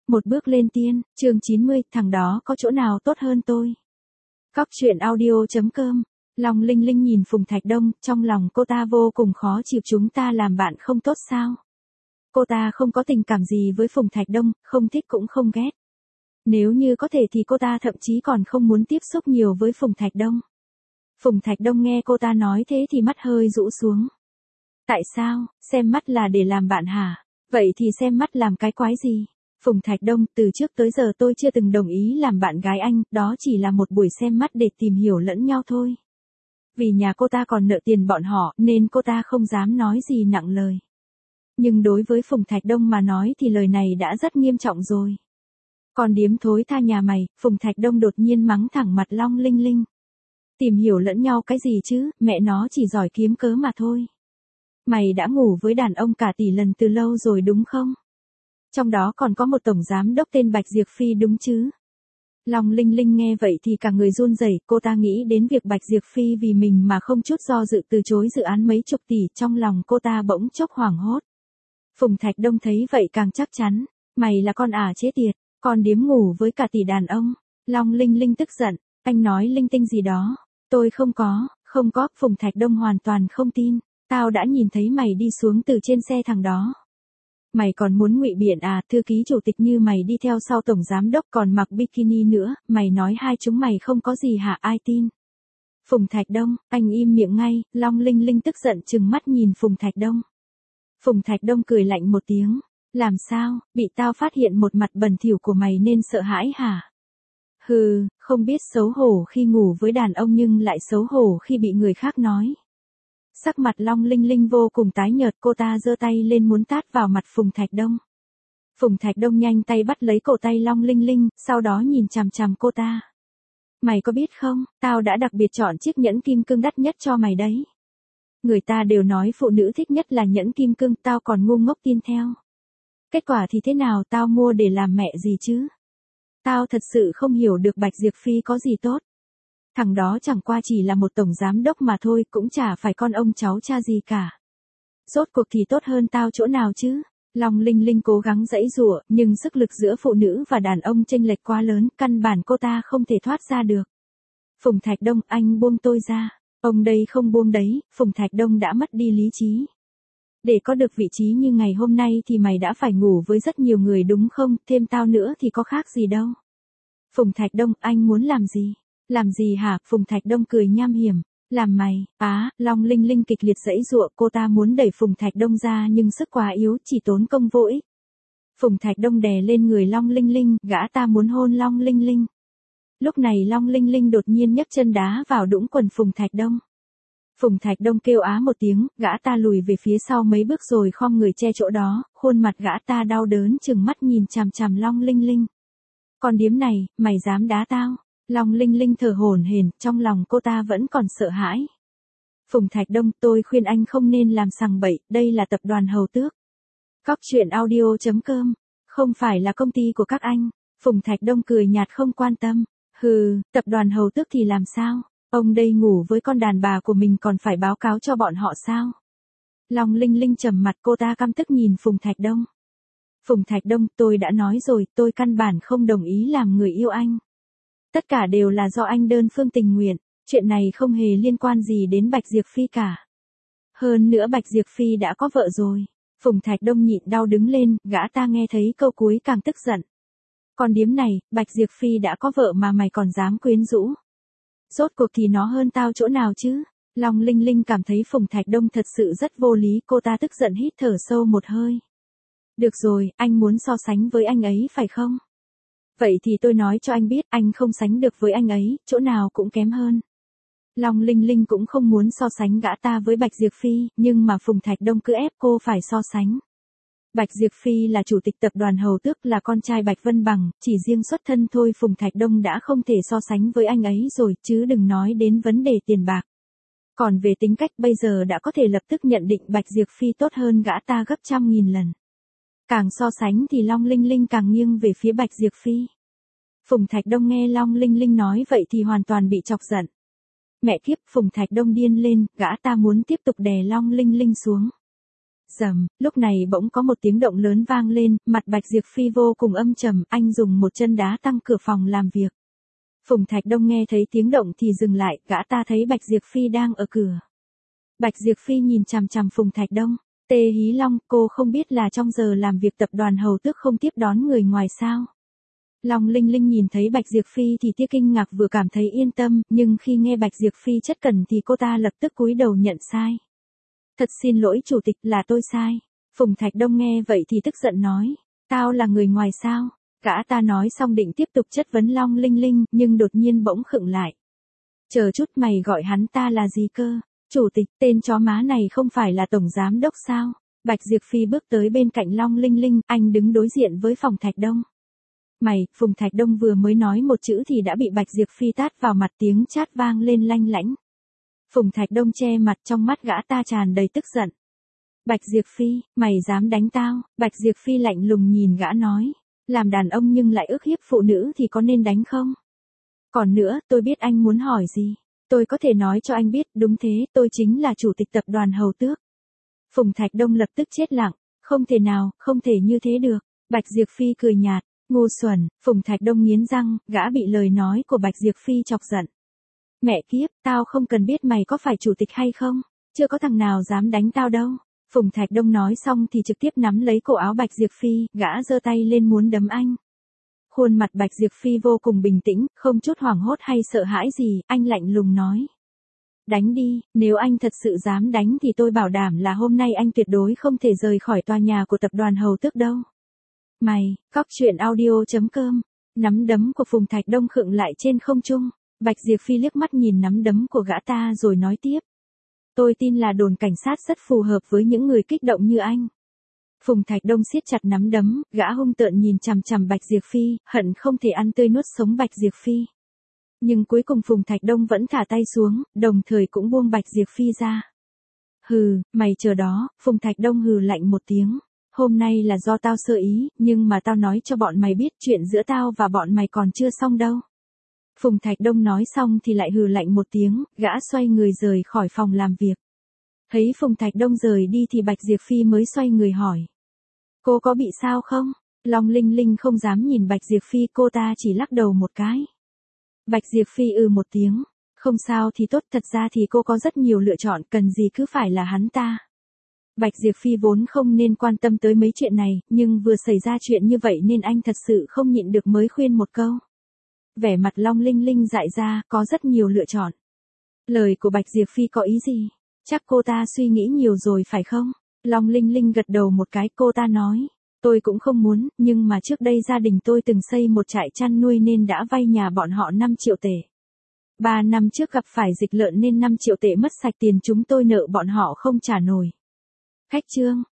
Một bước lên tiên, chương 90, thằng đó có chỗ nào tốt hơn tôi. Cóc truyện audio.com. Long Linh Linh nhìn Phùng Thạch Đông, trong lòng cô ta vô cùng khó chịu, chúng ta làm bạn không tốt sao? Cô ta không có tình cảm gì với Phùng Thạch Đông, không thích cũng không ghét. Nếu như có thể thì cô ta thậm chí còn không muốn tiếp xúc nhiều với Phùng Thạch Đông. Phùng Thạch Đông nghe cô ta nói thế thì mắt hơi rũ xuống. Tại sao, xem mắt là để làm bạn hả? Vậy thì xem mắt làm cái quái gì? Phùng Thạch Đông, từ trước tới giờ tôi chưa từng đồng ý làm bạn gái anh, đó chỉ là một buổi xem mắt để tìm hiểu lẫn nhau thôi. Vì nhà cô ta còn nợ tiền bọn họ, nên cô ta không dám nói gì nặng lời. Nhưng đối với Phùng Thạch Đông mà nói thì lời này đã rất nghiêm trọng rồi. Còn điếm thối tha nhà mày, Phùng Thạch Đông đột nhiên mắng thẳng mặt Long Linh Linh. Tìm hiểu lẫn nhau cái gì chứ, mẹ nó chỉ giỏi kiếm cớ mà thôi. Mày đã ngủ với đàn ông cả tỷ lần từ lâu rồi đúng không? Trong đó còn có một tổng giám đốc tên Bạch Diệp Phi đúng chứ? Long Linh Linh nghe vậy thì cả người run rẩy, cô ta nghĩ đến việc Bạch Diệp Phi vì mình mà không chút do dự từ chối dự án mấy chục tỷ, trong lòng cô ta bỗng chốc hoảng hốt. Phùng Thạch Đông thấy vậy càng chắc chắn, mày là con ả chế tiệt, còn điếm ngủ với cả tỷ đàn ông. Long Linh Linh tức giận, anh nói linh tinh gì đó, tôi không có, Phùng Thạch Đông hoàn toàn không tin, tao đã nhìn thấy mày đi xuống từ trên xe thằng đó. Mày còn muốn ngụy biện à, thư ký chủ tịch như mày đi theo sau tổng giám đốc còn mặc bikini nữa, mày nói hai chúng mày không có gì hả, ai tin? Phùng Thạch Đông, anh im miệng ngay, Long Linh Linh tức giận trừng mắt nhìn Phùng Thạch Đông. Phùng Thạch Đông cười lạnh một tiếng, làm sao, bị tao phát hiện một mặt bẩn thỉu của mày nên sợ hãi hả? Hừ, không biết xấu hổ khi ngủ với đàn ông nhưng lại xấu hổ khi bị người khác nói. Sắc mặt Long Linh Linh vô cùng tái nhợt, cô ta giơ tay lên muốn tát vào mặt Phùng Thạch Đông. Phùng Thạch Đông nhanh tay bắt lấy cổ tay Long Linh Linh, sau đó nhìn chằm chằm cô ta. Mày có biết không, tao đã đặc biệt chọn chiếc nhẫn kim cương đắt nhất cho mày đấy. Người ta đều nói phụ nữ thích nhất là nhẫn kim cương, tao còn ngu ngốc tin theo. Kết quả thì thế nào, tao mua để làm mẹ gì chứ? Tao thật sự không hiểu được Bạch Diệp Phi có gì tốt. Thằng đó chẳng qua chỉ là một tổng giám đốc mà thôi, cũng chả phải con ông cháu cha gì cả. Rốt cuộc thì tốt hơn tao chỗ nào chứ? Long Linh Linh cố gắng giãy giụa, nhưng sức lực giữa phụ nữ và đàn ông chênh lệch quá lớn, căn bản cô ta không thể thoát ra được. Phùng Thạch Đông, anh buông tôi ra. Ông đây không buông đấy, Phùng Thạch Đông đã mất đi lý trí. Để có được vị trí như ngày hôm nay thì mày đã phải ngủ với rất nhiều người đúng không, thêm tao nữa thì có khác gì đâu. Phùng Thạch Đông, anh muốn làm gì? Làm gì hả? Phùng Thạch Đông cười nham hiểm. Làm mày, Long Linh Linh kịch liệt giãy giụa, cô ta muốn đẩy Phùng Thạch Đông ra nhưng sức quá yếu, chỉ tốn công vô ích. Phùng Thạch Đông đè lên người Long Linh Linh, gã ta muốn hôn Long Linh Linh. Lúc này Long Linh Linh đột nhiên nhấc chân đá vào đũng quần Phùng Thạch Đông. Phùng Thạch Đông kêu á một tiếng, gã ta lùi về phía sau mấy bước rồi khom người che chỗ đó, khuôn mặt gã ta đau đớn trừng mắt nhìn chằm chằm Long Linh Linh. Con điếm này, mày dám đá tao? Long Linh Linh thở hổn hển, trong lòng cô ta vẫn còn sợ hãi. Phùng Thạch Đông, tôi khuyên anh không nên làm sằng bậy, đây là tập đoàn Hầu Tước. Cóc truyện audio.com, không phải là công ty của các anh. Phùng Thạch Đông cười nhạt không quan tâm. Hừ, tập đoàn Hầu Tước thì làm sao? Ông đây ngủ với con đàn bà của mình còn phải báo cáo cho bọn họ sao? Long Linh Linh trầm mặt, cô ta căm tức nhìn Phùng Thạch Đông. Phùng Thạch Đông, tôi đã nói rồi, tôi căn bản không đồng ý làm người yêu anh. Tất cả đều là do anh đơn phương tình nguyện, chuyện này không hề liên quan gì đến Bạch Diệp Phi cả. Hơn nữa Bạch Diệp Phi đã có vợ rồi. Phùng Thạch Đông nhịn đau đứng lên, gã ta nghe thấy câu cuối càng tức giận. Con điếm này, Bạch Diệp Phi đã có vợ mà mày còn dám quyến rũ. Rốt cuộc thì nó hơn tao chỗ nào chứ? Long Linh Linh cảm thấy Phùng Thạch Đông thật sự rất vô lý, cô ta tức giận hít thở sâu một hơi. Được rồi, anh muốn so sánh với anh ấy phải không? Vậy thì tôi nói cho anh biết, anh không sánh được với anh ấy, chỗ nào cũng kém hơn. Long Linh Linh cũng không muốn so sánh gã ta với Bạch Diệp Phi, nhưng mà Phùng Thạch Đông cứ ép cô phải so sánh. Bạch Diệp Phi là chủ tịch tập đoàn Hầu Tước, là con trai Bạch Vân Bằng, chỉ riêng xuất thân thôi Phùng Thạch Đông đã không thể so sánh với anh ấy rồi, chứ đừng nói đến vấn đề tiền bạc. Còn về tính cách bây giờ đã có thể lập tức nhận định Bạch Diệp Phi tốt hơn gã ta gấp trăm nghìn lần. Càng so sánh thì Long Linh Linh càng nghiêng về phía Bạch Diệp Phi. Phùng Thạch Đông nghe Long Linh Linh nói vậy thì hoàn toàn bị chọc giận. Mẹ kiếp, Phùng Thạch Đông điên lên, gã ta muốn tiếp tục đè Long Linh Linh xuống. Rầm, lúc này bỗng có một tiếng động lớn vang lên, mặt Bạch Diệp Phi vô cùng âm trầm, anh dùng một chân đá tăng cửa phòng làm việc. Phùng Thạch Đông nghe thấy tiếng động thì dừng lại, gã ta thấy Bạch Diệp Phi đang ở cửa. Bạch Diệp Phi nhìn chằm chằm Phùng Thạch Đông, Tê Hí Long, cô không biết là trong giờ làm việc tập đoàn Hầu Tước không tiếp đón người ngoài sao? Long Linh Linh nhìn thấy Bạch Diệp Phi thì tia kinh ngạc vừa cảm thấy yên tâm, nhưng khi nghe Bạch Diệp Phi chất cần thì cô ta lập tức cúi đầu nhận sai. Thật xin lỗi chủ tịch, là tôi sai. Phùng Thạch Đông nghe vậy thì tức giận nói, tao là người ngoài sao? Gã ta nói xong định tiếp tục chất vấn Long Linh Linh, nhưng đột nhiên bỗng khựng lại. Chờ chút, mày gọi hắn ta là gì cơ? Chủ tịch, tên chó má này không phải là tổng giám đốc sao? Bạch Diệp Phi bước tới bên cạnh Long Linh Linh, anh đứng đối diện với Phùng Thạch Đông. Mày, Phùng Thạch Đông vừa mới nói một chữ thì đã bị Bạch Diệp Phi tát vào mặt, tiếng chát vang lên lanh lảnh. Phùng Thạch Đông che mặt, trong mắt gã ta tràn đầy tức giận. Bạch Diệp Phi, mày dám đánh tao? Bạch Diệp Phi lạnh lùng nhìn gã nói, làm đàn ông nhưng lại ức hiếp phụ nữ thì có nên đánh không? Còn nữa, tôi biết anh muốn hỏi gì. Tôi có thể nói cho anh biết, đúng thế, tôi chính là chủ tịch tập đoàn Hầu Tước. Phùng Thạch Đông lập tức chết lặng, không thể nào, không thể như thế được. Bạch Diệp Phi cười nhạt, ngu xuẩn. Phùng Thạch Đông nghiến răng, gã bị lời nói của Bạch Diệp Phi chọc giận. Mẹ kiếp, tao không cần biết mày có phải chủ tịch hay không, chưa có thằng nào dám đánh tao đâu. Phùng Thạch Đông nói xong thì trực tiếp nắm lấy cổ áo Bạch Diệp Phi, gã giơ tay lên muốn đấm anh. Khuôn mặt Bạch Diệp Phi vô cùng bình tĩnh, không chút hoảng hốt hay sợ hãi gì, anh lạnh lùng nói. Đánh đi, nếu anh thật sự dám đánh thì tôi bảo đảm là hôm nay anh tuyệt đối không thể rời khỏi tòa nhà của tập đoàn Hầu Tước đâu. Mày, cóc truyện audio.com. Nắm đấm của Phùng Thạch Đông khựng lại trên không trung. Bạch Diệp Phi liếc mắt nhìn nắm đấm của gã ta rồi nói tiếp. Tôi tin là đồn cảnh sát rất phù hợp với những người kích động như anh. Phùng Thạch Đông siết chặt nắm đấm, gã hung tợn nhìn chằm chằm Bạch Diệp Phi, hận không thể ăn tươi nuốt sống Bạch Diệp Phi. Nhưng cuối cùng Phùng Thạch Đông vẫn thả tay xuống, đồng thời cũng buông Bạch Diệp Phi ra. Hừ, mày chờ đó. Phùng Thạch Đông hừ lạnh một tiếng. Hôm nay là do tao sơ ý, nhưng mà tao nói cho bọn mày biết chuyện giữa tao và bọn mày còn chưa xong đâu. Phùng Thạch Đông nói xong thì lại hừ lạnh một tiếng, gã xoay người rời khỏi phòng làm việc. Thấy Phùng Thạch Đông rời đi thì Bạch Diệp Phi mới xoay người hỏi. Cô có bị sao không? Long Linh Linh không dám nhìn Bạch Diệp Phi, cô ta chỉ lắc đầu một cái. Bạch Diệp Phi một tiếng. Không sao thì tốt, thật ra thì cô có rất nhiều lựa chọn, cần gì cứ phải là hắn ta. Bạch Diệp Phi vốn không nên quan tâm tới mấy chuyện này, nhưng vừa xảy ra chuyện như vậy nên anh thật sự không nhịn được mới khuyên một câu. Vẻ mặt Long Linh Linh dại ra, có rất nhiều lựa chọn. Lời của Bạch Diệp Phi có ý gì? Chắc cô ta suy nghĩ nhiều rồi phải không? Long Linh Linh gật đầu một cái, cô ta nói. Tôi cũng không muốn, nhưng mà trước đây gia đình tôi từng xây một trại chăn nuôi nên đã vay nhà bọn họ 5 triệu tệ. 3 năm trước gặp phải dịch lợn nên 5 triệu tệ mất sạch, tiền chúng tôi nợ bọn họ không trả nổi. Khách trương,